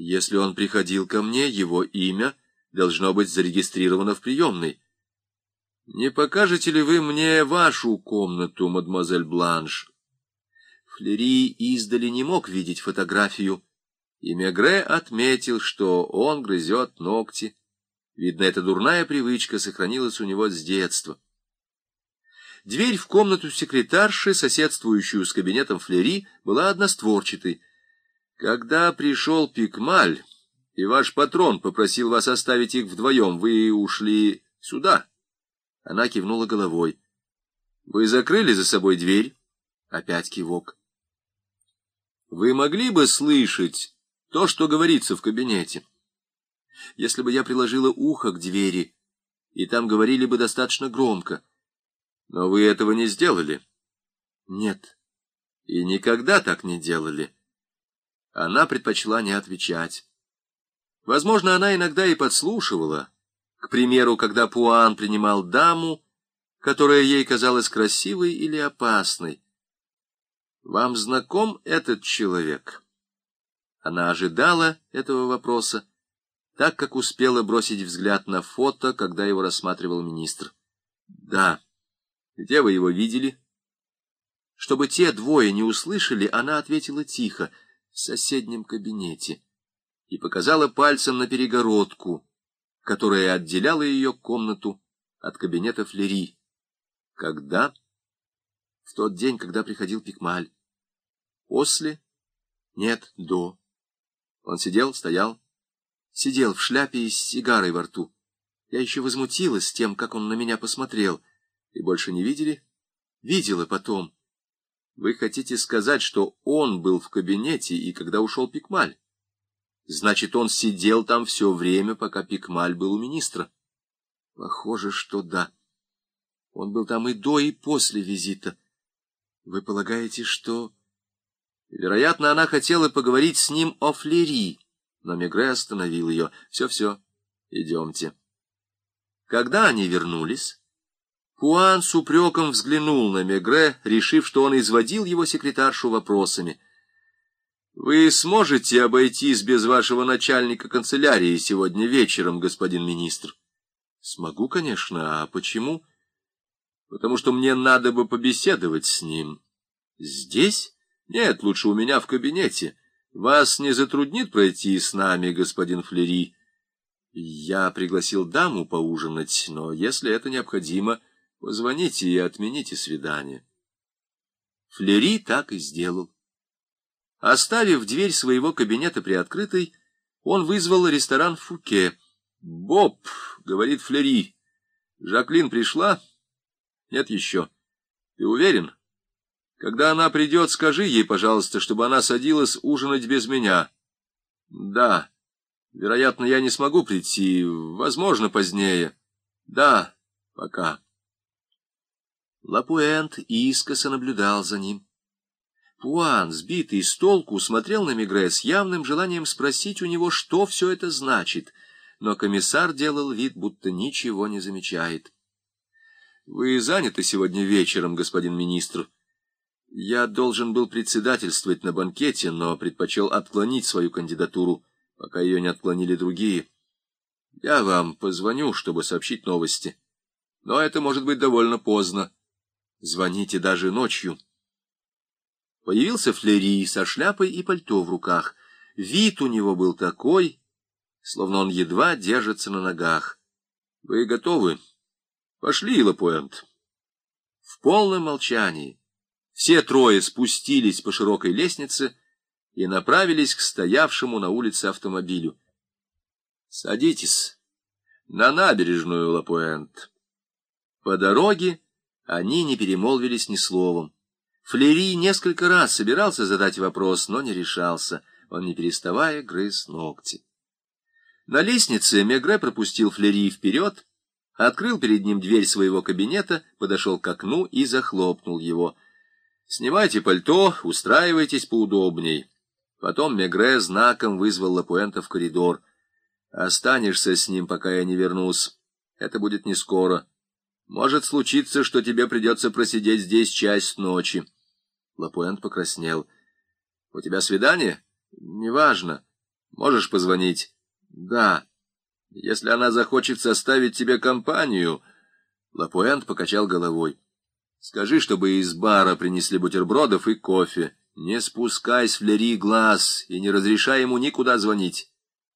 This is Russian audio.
Если он приходил ко мне, его имя должно быть зарегистрировано в приемной. Не покажете ли вы мне вашу комнату, мадемуазель Бланш? Флери издали не мог видеть фотографию, и Мегре отметил, что он грызет ногти. Видно, эта дурная привычка сохранилась у него с детства. Дверь в комнату секретарши, соседствующую с кабинетом Флери, была одностворчатой. Когда пришел Пикмаль, и ваш патрон попросил вас оставить их вдвоем, вы ушли сюда. Она кивнула головой. Вы закрыли за собой дверь? Опять кивок. Вы могли бы слышать то, что говорится в кабинете? Если бы я приложила ухо к двери, и там говорили бы достаточно громко. Но вы этого не сделали? Нет. И никогда так не делали. Она предпочла не отвечать. Возможно, она иногда и подслушивала. К примеру, когда Пуан принимал даму, которая ей казалась красивой или опасной. «Вам знаком этот человек?» Она ожидала этого вопроса, так как успела бросить взгляд на фото, когда его рассматривал министр. «Да. Где вы его видели?» Чтобы те двое не услышали, она ответила тихо: «В соседнем кабинете», и показала пальцем на перегородку, которая отделяла ее комнату от кабинета Флери. Когда? В тот день, когда приходил Пикмаль. После? Нет, до. Он сидел, стоял? Сидел в шляпе и с сигарой во рту. Я еще возмутилась тем, как он на меня посмотрел. И больше не видели? Видела потом. Вы хотите сказать, что он был в кабинете, и когда ушел Пикмаль? Значит, он сидел там все время, пока Пикмаль был у министра? Похоже, что да. Он был там и до, и после визита. Вы полагаете, что... Вероятно, она хотела поговорить с ним о Флери, но Мегре остановил ее. Все, идемте. Когда они вернулись, Пуан с упреком взглянул на Мегре, решив, что он изводил его секретаршу вопросами. «Вы сможете обойтись без вашего начальника канцелярии сегодня вечером, господин министр?» «Смогу, конечно. А почему?» «Потому что мне надо бы побеседовать с ним». «Здесь?» «Нет, лучше у меня в кабинете. Вас не затруднит пройти с нами, господин Флери?» «Я пригласил даму поужинать, но если это необходимо, позвоните и отмените свидание». Флери так и сделал. Оставив дверь своего кабинета приоткрытой, он вызвал ресторан «Фуке». «Боб», — говорит Флери, — «Жаклин пришла?» «Нет еще». «Ты уверен?» «Когда она придет, скажи ей, пожалуйста, чтобы она садилась ужинать без меня». «Да. Вероятно, я не смогу прийти. Возможно, позднее». «Да. Пока». Лапуэнт искоса наблюдал за ним. Пуан, сбитый с толку, смотрел на Мегре с явным желанием спросить у него, что все это значит, но комиссар делал вид, будто ничего не замечает. «Вы заняты сегодня вечером, господин министр?» «Я должен был председательствовать на банкете, но предпочел отклонить свою кандидатуру, пока ее не отклонили другие. Я вам позвоню, чтобы сообщить новости. Но это может быть довольно поздно. Звоните даже ночью». Появился Флери со шляпой и пальто в руках. Вид у него был такой, словно он едва держится на ногах. «Вы готовы? Пошли, Лапуэнт». В полном молчании все трое спустились по широкой лестнице и направились к стоявшему на улице автомобилю. «Садитесь на набережную, Лапуэнт». По дороге они не перемолвились ни словом. Флери несколько раз собирался задать вопрос, но не решался. Он, не переставая, грыз ногти. На лестнице Мегре пропустил Флери вперед, открыл перед ним дверь своего кабинета, подошел к окну и захлопнул его. «Снимайте пальто, устраивайтесь поудобней». Потом Мегре знаком вызвал Лапуэнта в коридор. «Останешься с ним, пока я не вернусь. Это будет не скоро. Может случиться, что тебе придется просидеть здесь часть ночи». Лапуэнт покраснел. «У тебя свидание?» «Неважно. Можешь позвонить? Да. Если она захочет составить тебе компанию... Лапуэнт покачал головой. Скажи, чтобы из бара принесли бутербродов и кофе. Не спускай с Флери глаз и не разрешай ему никуда звонить.